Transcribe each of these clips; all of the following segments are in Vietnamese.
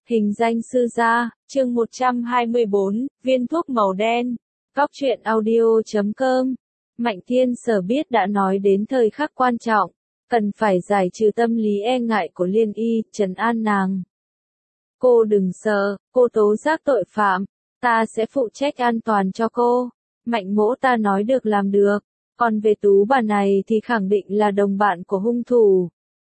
Hình danh sư gia, chương 124, viên thuốc màu đen. Góc truyện audio.com. Mạnh Thiên Sở biết đã nói đến thời khắc quan trọng, cần phải giải trừ tâm lý e ngại của Liên Y, trấn an nàng. Cô đừng sợ, cô tố giác tội phạm, ta sẽ phụ trách an toàn cho cô. Mạnh Mỗ ta nói được làm được, còn về Tú bà này thì khẳng định là đồng bạn của hung thủ.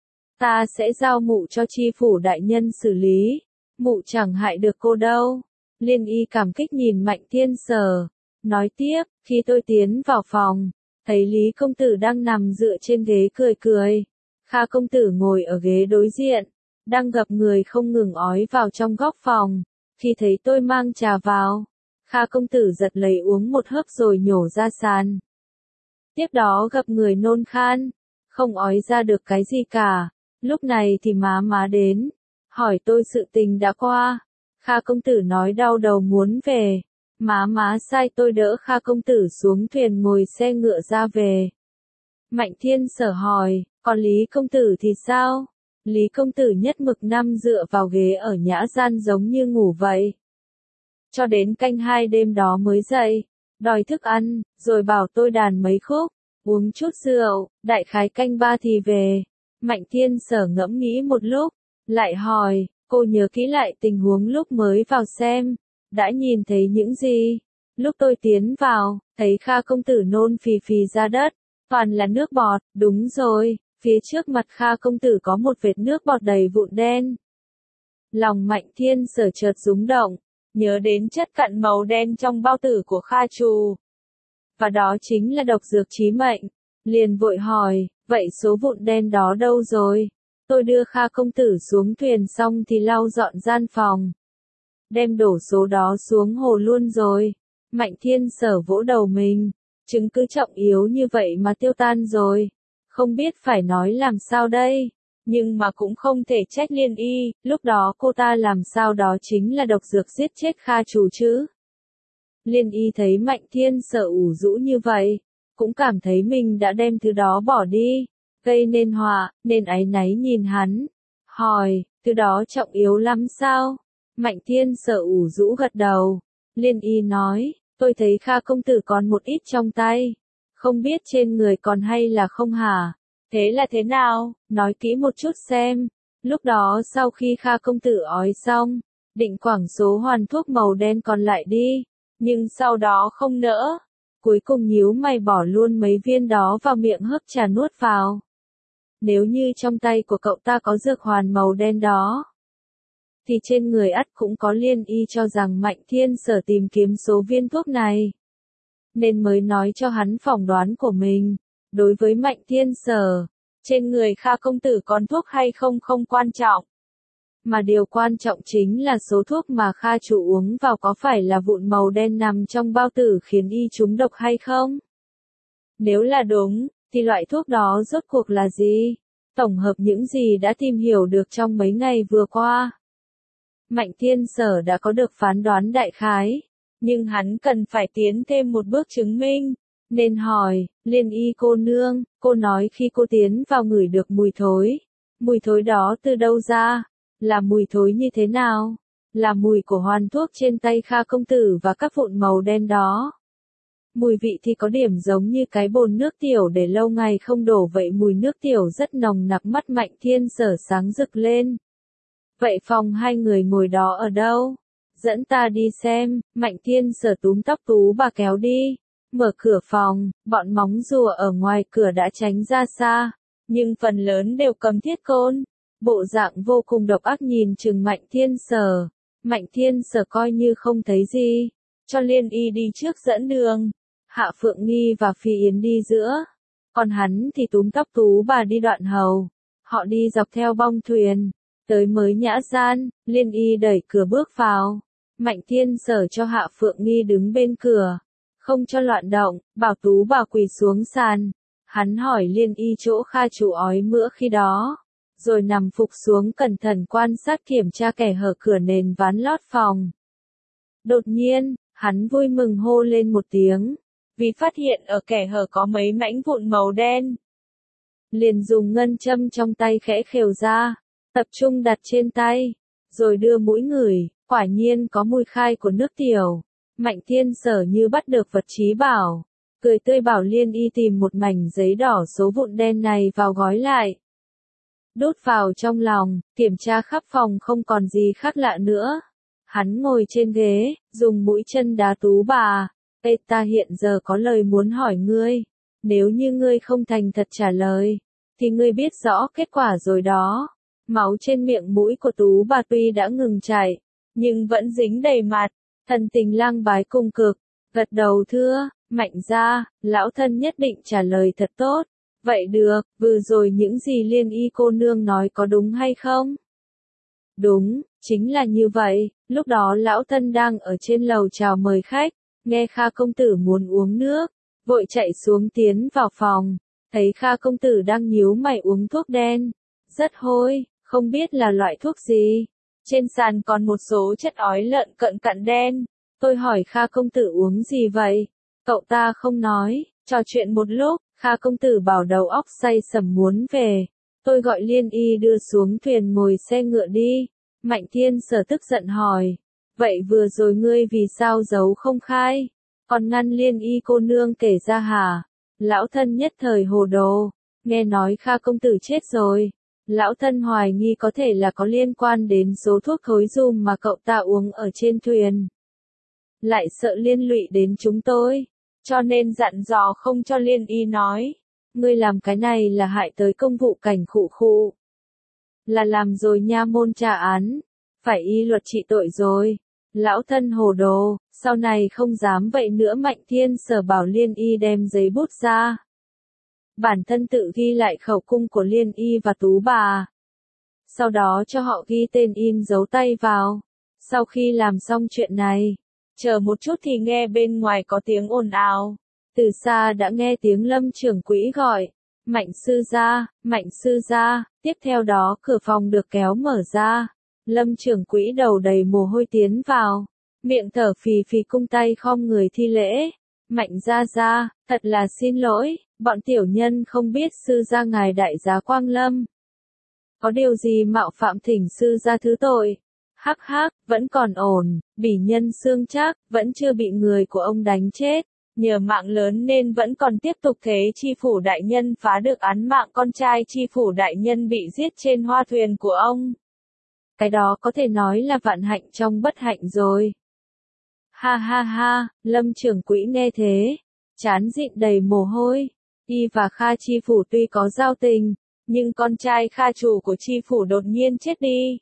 Ta sẽ giao mụ cho chi phủ đại nhân xử lý, mụ chẳng hại được cô đâu. Liên Y cảm kích nhìn Mạnh Thiên Sở, nói tiếp, khi tôi tiến vào phòng, thấy Lý công tử đang nằm dựa trên ghế cười cười. Kha công tử ngồi ở ghế đối diện, đang gập người không ngừng ói vào trong góc phòng. Khi thấy tôi mang trà vào, Kha công tử giật lấy uống một hớp rồi nhổ ra sàn. Tiếp đó gập người nôn khan, không ói ra được cái gì cả. Lúc này thì má đến, hỏi tôi sự tình đã qua. Kha công tử nói đau đầu muốn về. Má sai tôi đỡ Kha công tử xuống thuyền ngồi xe ngựa ra về. Mạnh Thiên Sở hỏi, còn Lý công tử thì sao? Lý công tử nhất mực năm dựa vào ghế ở nhã gian giống như ngủ vậy. Cho đến canh 2 đêm đó mới dậy, đòi thức ăn, rồi bảo tôi đàn mấy khúc, uống chút rượu, đại khái canh 3 thì về. Mạnh Thiên Sở ngẫm nghĩ một lúc, lại hỏi, cô nhớ kỹ lại tình huống lúc mới vào xem, đã nhìn thấy những gì? Lúc tôi tiến vào, thấy Kha công tử nôn phì phì ra đất, toàn là nước bọt, đúng rồi, phía trước mặt Kha công tử có một vệt nước bọt đầy vụn đen. Lòng Mạnh Thiên Sở chợt rúng động, nhớ đến chất cặn màu đen trong bao tử của Kha Trù. Và đó chính là độc dược chí mệnh, liền vội hỏi, vậy số vụn đen đó đâu rồi? Tôi đưa Kha công tử xuống thuyền xong thì lau dọn gian phòng, đem đổ số đó xuống hồ luôn rồi. Mạnh Thiên Sở vỗ đầu mình, chứng cứ trọng yếu như vậy mà tiêu tan rồi, không biết phải nói làm sao đây, nhưng mà cũng không thể trách Liên Y, lúc đó cô ta làm sao đó chính là độc dược giết chết Kha Trù chứ. Liên Y thấy Mạnh Thiên Sở ủ rũ như vậy, cũng cảm thấy mình đã đem thứ đó bỏ đi, gây nên họa, nên áy náy nhìn hắn, hỏi, thứ đó trọng yếu lắm sao? Mạnh Thiên Sở ủ rũ gật đầu. Liên Y nói, tôi thấy Kha công tử còn một ít trong tay, không biết trên người còn hay là không hả? Thế là thế nào? Nói kỹ một chút xem. Lúc đó sau khi Kha công tử ói xong, định quẳng số hoàn thuốc màu đen còn lại đi, nhưng sau đó không nỡ, cuối cùng nhíu mày bỏ luôn mấy viên đó vào miệng hớp trà nuốt vào. Nếu như trong tay của cậu ta có dược hoàn màu đen đó, thì trên người ắt cũng có. Liên Y cho rằng Mạnh Thiên Sở tìm kiếm số viên thuốc này, nên mới nói cho hắn phỏng đoán của mình. Đối với Mạnh Thiên Sở, trên người Kha công tử còn thuốc hay không không quan trọng, mà điều quan trọng chính là số thuốc mà Kha chủ uống vào có phải là vụn màu đen nằm trong bao tử khiến y trúng độc hay không. Nếu là đúng, thì loại thuốc đó rốt cuộc là gì? Tổng hợp những gì đã tìm hiểu được trong mấy ngày vừa qua, Mạnh Thiên Sở đã có được phán đoán đại khái, nhưng hắn cần phải tiến thêm một bước chứng minh, nên hỏi, Liên Y cô nương, cô nói khi cô tiến vào ngửi được mùi thối đó từ đâu ra? Là mùi thối như thế nào? Là mùi của hoàn thuốc trên tay Kha công tử và các vụn màu đen đó. Mùi vị thì có điểm giống như cái bồn nước tiểu để lâu ngày không đổ vậy, mùi nước tiểu rất nồng nặc. Mắt Mạnh Thiên Sở sáng rực lên. Vậy phòng hai người ngồi đó ở đâu? Dẫn ta đi xem. Mạnh Thiên Sở túm tóc Tú bà kéo đi. Mở cửa phòng, bọn móng rùa ở ngoài cửa đã tránh ra xa, nhưng phần lớn đều cầm thiết côn, bộ dạng vô cùng độc ác nhìn chừng Mạnh Thiên Sở. Mạnh Thiên Sở coi như không thấy gì, cho Liên Y đi trước dẫn đường, Hạ Phượng Nghi và Phi Yến đi giữa, còn hắn thì túm tóc Tú bà đi đoạn hầu. Họ đi dọc theo bong thuyền, tới mới nhã gian, Liên Y đẩy cửa bước vào. Mạnh Thiên Sở cho Hạ Phượng Nghi đứng bên cửa, không cho loạn động, bảo Tú bà quỳ xuống sàn. Hắn hỏi Liên Y chỗ Kha chủ ói mửa khi đó, rồi nằm phục xuống cẩn thận quan sát kiểm tra kẻ hở cửa nền ván lót phòng. Đột nhiên, hắn vui mừng hô lên một tiếng, vì phát hiện ở kẻ hở có mấy mảnh vụn màu đen. Liền dùng ngân châm trong tay khẽ khều ra, tập trung đặt trên tay, rồi đưa mũi ngửi, quả nhiên có mùi khai của nước tiểu. Mạnh Thiên Sở như bắt được vật trí bảo, cười tươi bảo Liên Y tìm một mảnh giấy đỏ số vụn đen này vào gói lại. Đút vào trong lòng, kiểm tra khắp phòng không còn gì khác lạ nữa. Hắn ngồi trên ghế, dùng mũi chân đá Tú Bà. Ê, ta hiện giờ có lời muốn hỏi ngươi. Nếu như ngươi không thành thật trả lời, thì ngươi biết rõ kết quả rồi đó. Máu trên miệng mũi của Tú Bà tuy đã ngừng chảy, nhưng vẫn dính đầy mặt. Thần tình lang bái cung cực, gật đầu thưa, Mạnh gia, lão thân nhất định trả lời thật tốt. Vậy được, vừa rồi những gì Liên Y cô nương nói có đúng hay không? Đúng, chính là như vậy, lúc đó lão thân đang ở trên lầu chào mời khách, nghe Kha công tử muốn uống nước, vội chạy xuống tiến vào phòng, thấy Kha công tử đang nhíu mày uống thuốc đen, rất hôi, không biết là loại thuốc gì. Trên sàn còn một số chất ói lợn cận cặn đen, tôi hỏi Kha công tử uống gì vậy? Cậu ta không nói, trò chuyện một lúc, Kha công tử bảo đầu óc say sẩm muốn về. Tôi gọi Liên Y đưa xuống thuyền ngồi xe ngựa đi. Mạnh Thiên Sở tức giận hỏi. Vậy vừa rồi ngươi vì sao giấu không khai? Còn ngăn Liên Y cô nương kể ra hả? Lão thân nhất thời hồ đồ. Nghe nói Kha công tử chết rồi. Lão thân hoài nghi có thể là có liên quan đến số thuốc thối dùm mà cậu ta uống ở trên thuyền. Lại sợ liên lụy đến chúng tôi. Cho nên dặn dò không cho Liên Y nói. Ngươi làm cái này là hại tới công vụ cảnh khụ khụ. Là làm rồi nha môn trả án. Phải y luật trị tội rồi. Lão thân hồ đồ, sau này không dám vậy nữa. Mạnh Thiên Sở bảo Liên Y đem giấy bút ra. Bản thân tự ghi lại khẩu cung của Liên Y và Tú Bà. Sau đó cho họ ghi tên in dấu tay vào. Sau khi làm xong chuyện này, chờ một chút thì nghe bên ngoài có tiếng ồn ào. Từ xa đã nghe tiếng Lâm trưởng quỹ gọi. Mạnh sư gia, Mạnh sư gia. Tiếp theo đó cửa phòng được kéo mở ra. Lâm trưởng quỹ đầu đầy mồ hôi tiến vào. Miệng thở phì phì cung tay khom người thi lễ. Mạnh gia gia, thật là xin lỗi, bọn tiểu nhân không biết sư gia ngài đại giá quang lâm. Có điều gì mạo phạm thỉnh sư gia thứ tội. Hắc hắc, vẫn còn ổn, bỉ nhân xương chắc, vẫn chưa bị người của ông đánh chết. Nhờ mạng lớn nên vẫn còn tiếp tục thế chi phủ đại nhân phá được án mạng con trai chi phủ đại nhân bị giết trên hoa thuyền của ông. Cái đó có thể nói là vạn hạnh trong bất hạnh rồi. Ha ha ha, Lâm trưởng quỹ nghe thế, trán dịn đầy mồ hôi. Y và Kha chi phủ tuy có giao tình, nhưng con trai Kha chủ của chi phủ đột nhiên chết đi.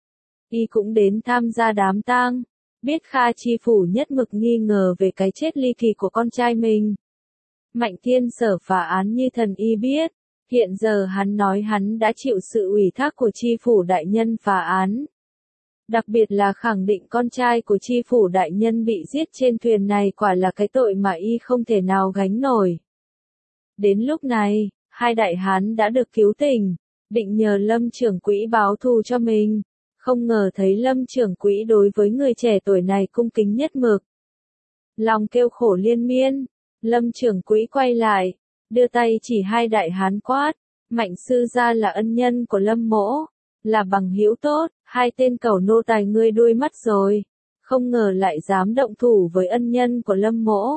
Y cũng đến tham gia đám tang, biết Kha chi phủ nhất mực nghi ngờ về cái chết ly kỳ của con trai mình. Mạnh Thiên Sở phá án như thần y biết, hiện giờ hắn nói hắn đã chịu sự ủy thác của chi phủ đại nhân phá án. Đặc biệt là khẳng định con trai của chi phủ đại nhân bị giết trên thuyền này quả là cái tội mà y không thể nào gánh nổi. Đến lúc này, hai đại hán đã được cứu tỉnh, định nhờ Lâm trưởng quỹ báo thù cho mình. Không ngờ thấy Lâm trưởng quỹ đối với người trẻ tuổi này cung kính nhất mực. Lòng kêu khổ liên miên, Lâm trưởng quỹ quay lại, đưa tay chỉ hai đại hán quát, Mạnh sư gia là ân nhân của Lâm mỗ, là bằng hữu tốt, hai tên cẩu nô tài ngươi đuôi mắt rồi, không ngờ lại dám động thủ với ân nhân của Lâm mỗ.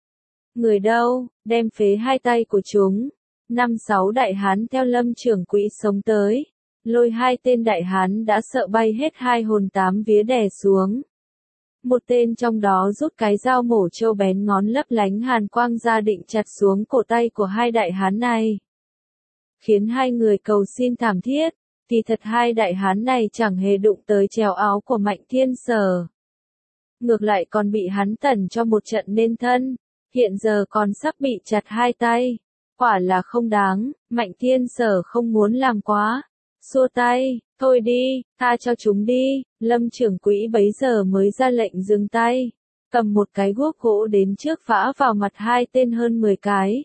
Người đâu, đem phế hai tay của chúng. 5-6 đại hán theo Lâm trưởng quỹ sống tới. Lôi hai tên đại hán đã sợ bay hết hai hồn tám vía đè xuống. Một tên trong đó rút cái dao mổ trâu bén ngón lấp lánh hàn quang ra định chặt xuống cổ tay của hai đại hán này. Khiến hai người cầu xin thảm thiết, thì thật hai đại hán này chẳng hề đụng tới chèo áo của Mạnh Thiên Sở. Ngược lại còn bị hắn tẩn cho một trận nên thân, hiện giờ còn sắp bị chặt hai tay. Quả là không đáng, Mạnh Thiên Sở không muốn làm quá. Xua tay, thôi đi, tha cho chúng đi. Lâm trưởng quỹ bấy giờ mới ra lệnh dừng tay, cầm một cái guốc gỗ đến trước phã vào mặt hai tên hơn 10 cái.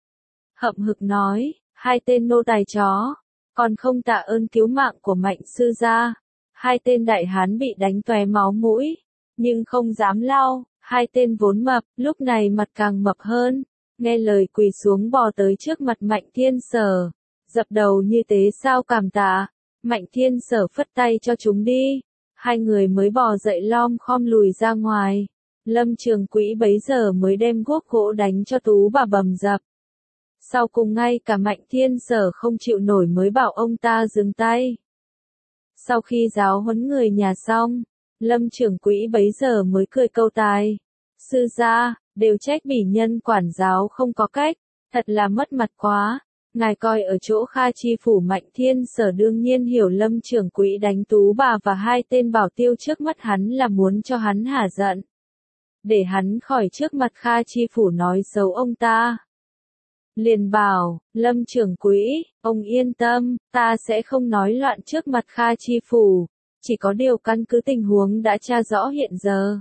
Hậm hực nói, hai tên nô tài chó, còn không tạ ơn cứu mạng của Mạnh sư gia. Hai tên đại hán bị đánh tóe máu mũi, nhưng không dám lau. Hai tên vốn mập, lúc này mặt càng mập hơn, nghe lời quỳ xuống bò tới trước mặt Mạnh Thiên Sở, dập đầu như tế sao cảm tạ. Mạnh Thiên Sở phất tay cho chúng đi, Hai người mới bò dậy lom khom lùi ra ngoài. Lâm Trường Quỹ bấy giờ mới đem guốc gỗ đánh cho Tú bà bầm dập. Sau cùng ngay cả Mạnh Thiên Sở không chịu nổi mới bảo ông ta dừng tay. Sau khi giáo huấn người nhà xong, Lâm Trưởng Quỹ bấy giờ mới cười câu tài. Sư gia, đều trách bỉ nhân quản giáo không có cách, thật là mất mặt quá. Ngài coi ở chỗ Kha Chi phủ Mạnh Thiên Sở đương nhiên hiểu Lâm Trưởng Quỹ đánh Tú bà và hai tên bảo tiêu trước mắt hắn là muốn cho hắn hả giận. Để hắn khỏi trước mặt Kha Chi phủ nói xấu ông ta. Liền bảo, Lâm Trưởng Quỹ, ông yên tâm, ta sẽ không nói loạn trước mặt Kha Chi phủ, chỉ có điều căn cứ tình huống đã tra rõ hiện giờ.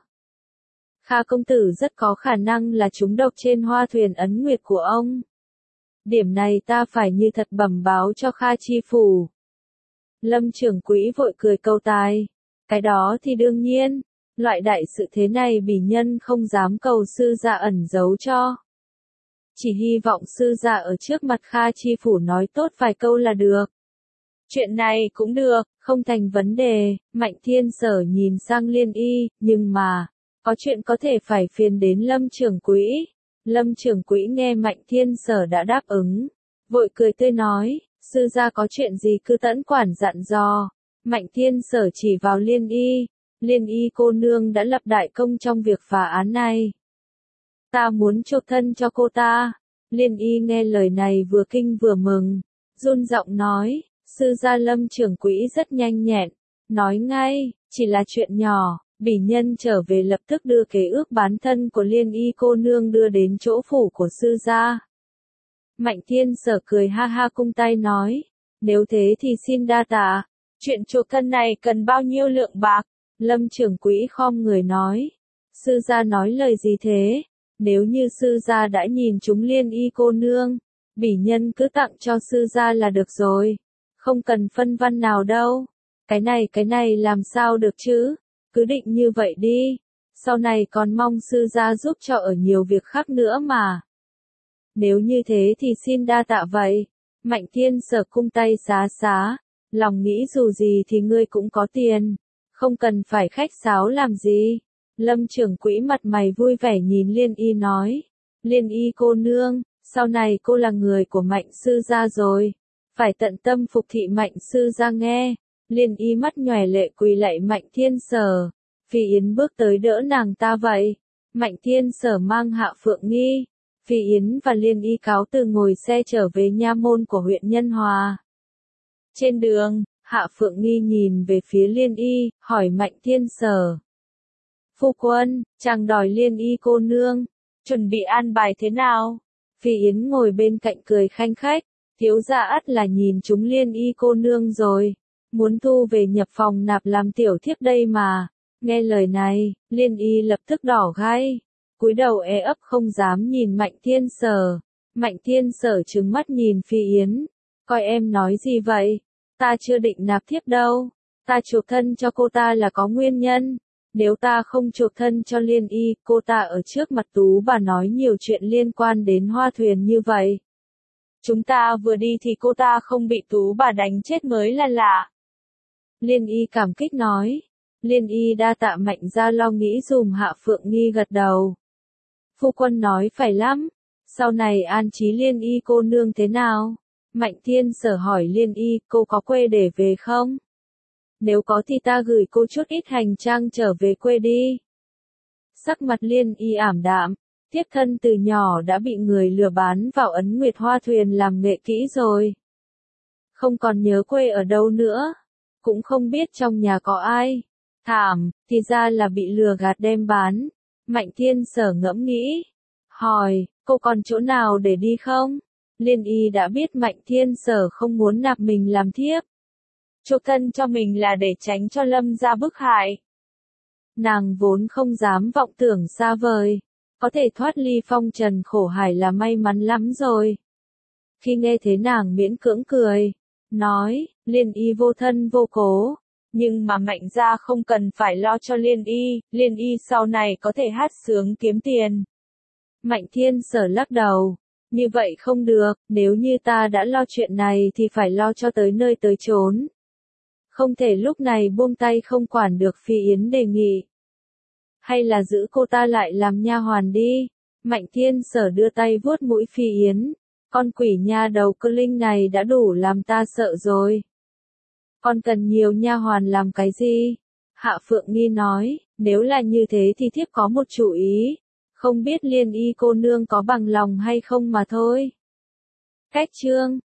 Kha công tử rất có khả năng là trúng độc trên hoa thuyền ấn nguyệt của ông. Điểm này ta phải như thật bẩm báo cho Kha Chi phủ. Lâm Trưởng Quỹ vội cười câu tài, cái đó thì đương nhiên, loại đại sự thế này bỉ nhân không dám cầu sư gia ẩn giấu cho. Chỉ hy vọng sư gia ở trước mặt Kha Chi phủ nói tốt vài câu là được. Chuyện này cũng được, không thành vấn đề. Mạnh Thiên Sở nhìn sang Liên Y, nhưng mà, có chuyện có thể phải phiền đến Lâm Trưởng Quỹ. Lâm Trưởng Quỹ nghe Mạnh Thiên Sở đã đáp ứng, vội cười tươi nói, sư gia có chuyện gì cứ tẫn quản dặn dò. Mạnh Thiên Sở chỉ vào Liên Y, Liên Y cô nương đã lập đại công trong việc phá án này. Ta muốn chuộc thân cho cô ta. Liên Y nghe lời này vừa kinh vừa mừng, run giọng nói, sư gia. Lâm Trưởng Quỹ rất nhanh nhẹn, nói ngay, chỉ là chuyện nhỏ, bỉ nhân trở về lập tức đưa kế ước bán thân của Liên Y cô nương đưa đến chỗ phủ của sư gia. Mạnh Thiên Sở cười ha ha cung tay nói, nếu thế thì xin đa tạ, chuyện chuộc thân này cần bao nhiêu lượng bạc? Lâm Trưởng Quỹ khom người nói, sư gia nói lời gì thế? Nếu như sư gia đã nhìn chúng Liên Y cô nương, bỉ nhân cứ tặng cho sư gia là được rồi, không cần phân văn nào đâu. Cái này làm sao được chứ? Cứ định như vậy đi, sau này còn mong sư gia giúp cho ở nhiều việc khác nữa mà. Nếu như thế thì xin đa tạ vậy. Mạnh Thiên Sở cung tay xá xá, lòng nghĩ dù gì thì ngươi cũng có tiền, không cần phải khách sáo làm gì. Lâm Trưởng Quỹ mặt mày vui vẻ nhìn Liên Y nói, Liên Y cô nương, sau này cô là người của Mạnh sư gia rồi, phải tận tâm phục thị Mạnh sư gia nghe. Liên Y mắt nhòe lệ quỳ lạy Mạnh Thiên Sở, Phi Yến bước tới đỡ nàng ta vậy. Mạnh Thiên Sở mang Hạ Phượng Nghi, Phi Yến và Liên Y cáo từ ngồi xe trở về nha môn của huyện Nhân Hòa. Trên đường, Hạ Phượng Nghi nhìn về phía Liên Y, hỏi Mạnh Thiên Sở. Phu quân, chàng đòi Liên Y cô nương, chuẩn bị an bài thế nào? Phi Yến ngồi bên cạnh cười khanh khách, thiếu gia ắt là nhìn chúng Liên Y cô nương rồi, muốn thu về nhập phòng nạp làm tiểu thiếp đây mà. Nghe lời này, Liên Y lập tức đỏ gai, cúi đầu ấp không dám nhìn Mạnh Thiên Sở. Mạnh Thiên Sở trừng mắt nhìn Phi Yến, coi em nói gì vậy? Ta chưa định nạp thiếp đâu, ta chuộc thân cho cô ta là có nguyên nhân. Nếu ta không chuộc thân cho Liên Y, cô ta ở trước mặt Tú bà nói nhiều chuyện liên quan đến hoa thuyền như vậy. Chúng ta vừa đi thì cô ta không bị Tú bà đánh chết mới là lạ. Liên Y cảm kích nói. Liên Y đa tạ Mạnh gia lo nghĩ dùm. Hạ Phượng Nghi gật đầu. Phu quân nói phải lắm. Sau này an trí Liên Y cô nương thế nào? Mạnh Thiên Sở hỏi Liên Y, cô có quê để về không? Nếu có thì ta gửi cô chút ít hành trang trở về quê đi. Sắc mặt Liên Y ảm đạm, thiếp thân từ nhỏ đã bị người lừa bán vào Ấn Nguyệt Hoa thuyền làm nghệ kỹ rồi. Không còn nhớ quê ở đâu nữa, cũng không biết trong nhà có ai. Thảm, thì ra là bị lừa gạt đem bán. Mạnh Thiên Sở ngẫm nghĩ, hỏi, cô còn chỗ nào để đi không? Liên Y đã biết Mạnh Thiên Sở không muốn nạp mình làm thiếp. Chuộc thân cho mình là để tránh cho Lâm gia bức hại. Nàng vốn không dám vọng tưởng xa vời, có thể thoát ly phong trần khổ hải là may mắn lắm rồi. Khi nghe thế nàng miễn cưỡng cười, nói, Liên Y vô thân vô cố, nhưng mà Mạnh gia không cần phải lo cho Liên Y sau này có thể hát sướng kiếm tiền. Mạnh Thiên Sở lắc đầu, như vậy không được, nếu như ta đã lo chuyện này thì phải lo cho tới nơi tới chốn. Không thể lúc này buông tay không quản được, Phi Yến đề nghị. Hay là giữ cô ta lại làm nha hoàn đi. Mạnh Thiên Sở đưa tay vuốt mũi Phi Yến. Con quỷ nha đầu cơ linh này đã đủ làm ta sợ rồi. Con cần nhiều nha hoàn làm cái gì? Hạ Phượng Nghi nói, nếu là như thế thì thiếp có một chủ ý. Không biết Liên Y cô nương có bằng lòng hay không mà thôi. Cách chương